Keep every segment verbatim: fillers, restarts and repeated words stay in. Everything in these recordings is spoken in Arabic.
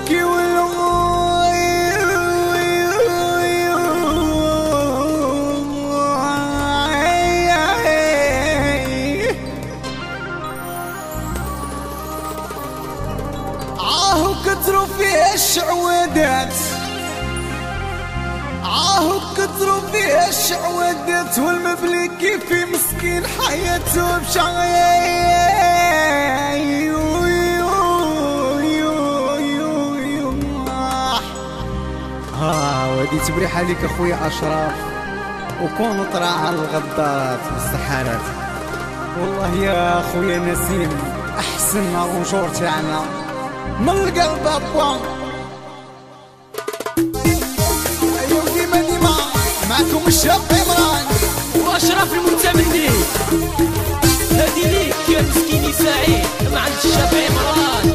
نبكي عاهو كتروا فيه الشعوذات عاهو كتروا فيه الشعوذات والمملكي في مسكين حياته بشغاي. ها ودي تبريح عليك اخويا اشرف وكون طرا على الغدارات والسحارات. والله يا اخويا نسيم احسن رونجور تاعنا من القلب ابا. ايوا ديما ديما معكم الشاب عمران واشرف المتمني. هادي ليك يا مسكيني سعيد مع الشاب عمران.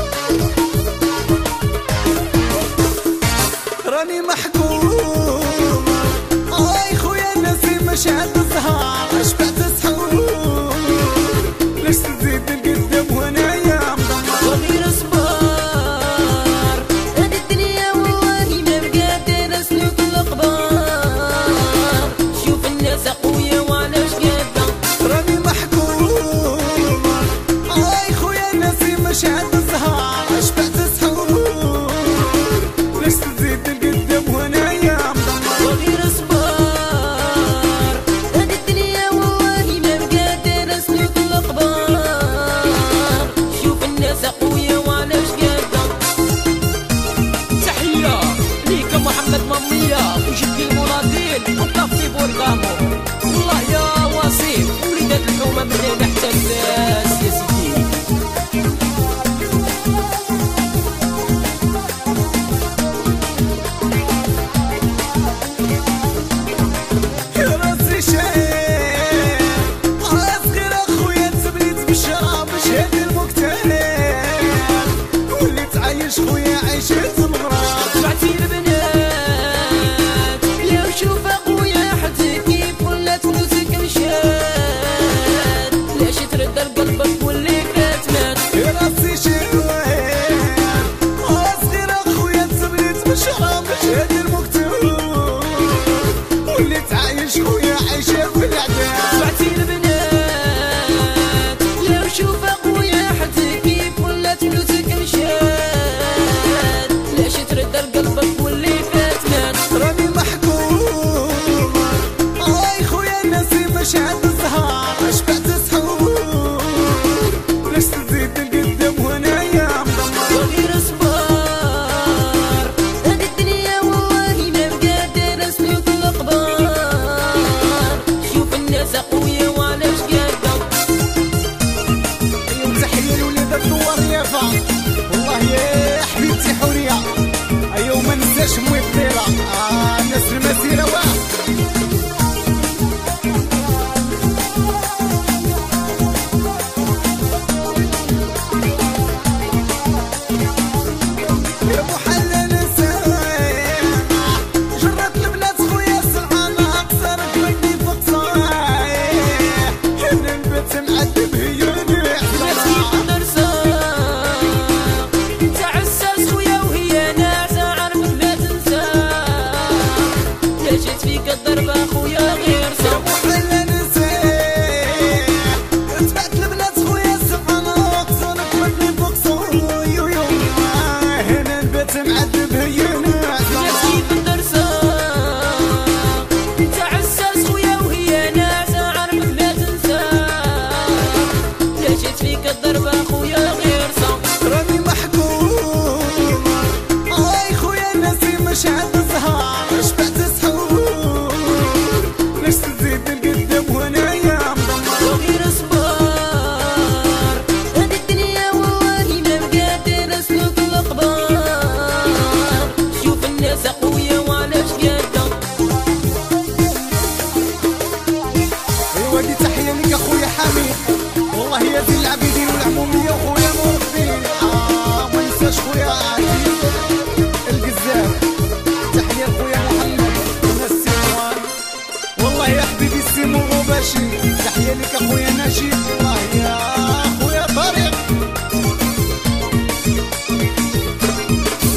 راني محكوم اي خويا نسيم مش عند الزهر شبعت سحور ليش تزيد القدام وانايا مدمر. وغير صبار هادي الدنيا والله ما بقادر اسلك الاخبار. شوف الناس اقويا وعلاش قاده. راني محكوم اي خويا نسيم مش عند الزهر شبعت سحور ليش تزيد القدام وانايا مدمر. وغير صبار هادي الدنيا والله ما بقادر اسلك الاخبار. شوف الناس اقويا وعلاش قاده. تحيه ليك محمد ماميه وجدي المناضل وطافتي بورقامو. والله يا وصيف وليدات الحومه من هنا حتى الناس يا سيدي. يا راسي شايف اصغر اخويا تبنيت بالشراب شهد المكتئب وليت عايش خويا عيشة الغراب. بعتي البنات يا وشوف اخويا حتى كيف ولات فلوسك مشات. ليش ترد لقلبك واللي فات مات. يا راسي شايف اصغر اخويا تبنيت بالشراب شهد المكتئب وليت عايش خويا عيشة بالعذاب. بعتي البنات يا وشوف اخويا حتى كيف ولات فلوسك مشات. ليش ترد لقلبك واللي فات مات. راني محكوم اي خويا نسيم مش عند الزهر شبعت سحور ليش تزيد القدام وانايا مدمر. وغير صبار هادي الدنيا والله ما بقادر اسلك الاخبار. شوف الناس اقويا وعلاش قاده. ايوا تحية لولاد الدوار يافا والله يا حبيبتي حورية. ايوا ما ننساش موي الطيلة آه ناس المسيرة واه. يا محلى نسايم جرت البنات خويا سلعانة اقصرك مني فوق صايح. انا البيت معذب هي بلاتي بالدرسة انت عساس خويا وهي ناعسة عارفك لا تنسى. لا جات فيك الضربة خويا غير يا صبر. محلى نسايم تبعت البنات خويا سلعانة اقصرك مني فوق صايح. هنا البيت معذب هي ناعسة. بلاتي بالدرسة انت عساس خويا وهي ناعسة عارفك لا تنسى. لا جات فيك الضربة خويا غير صبر. راني محكوم اي خويا نسيم مش عند الزهر شبعت سحور ليش تزيد القدام وانايا مدمر. وغير صبار هادي الدنيا والله ما بقادر اسلك الاخبار. شوف الناس اقويا وعلاش قاده. ايوا دي تحية ليك اخويا حميد والله يا زين العبيدين والعمومية وخويا نور الدين اه ما ننساش خويا عزيز القزاز. تحية لخويا محمد وناس سيموان والله يا حبيبي سيمو غباشي. تحية ليك اخويا نجيب والله يا اخويا طارق.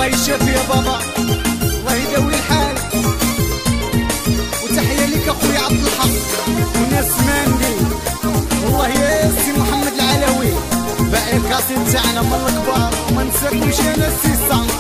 الله يشافي يا بابا، الله يداوي الحال. وتحية ليك اخويا عبد الحق وناس ماندي، والله يا سي محمد العلوي باقي الكاسين تاعنا من الكبار، وما نساكمش انا السي سان.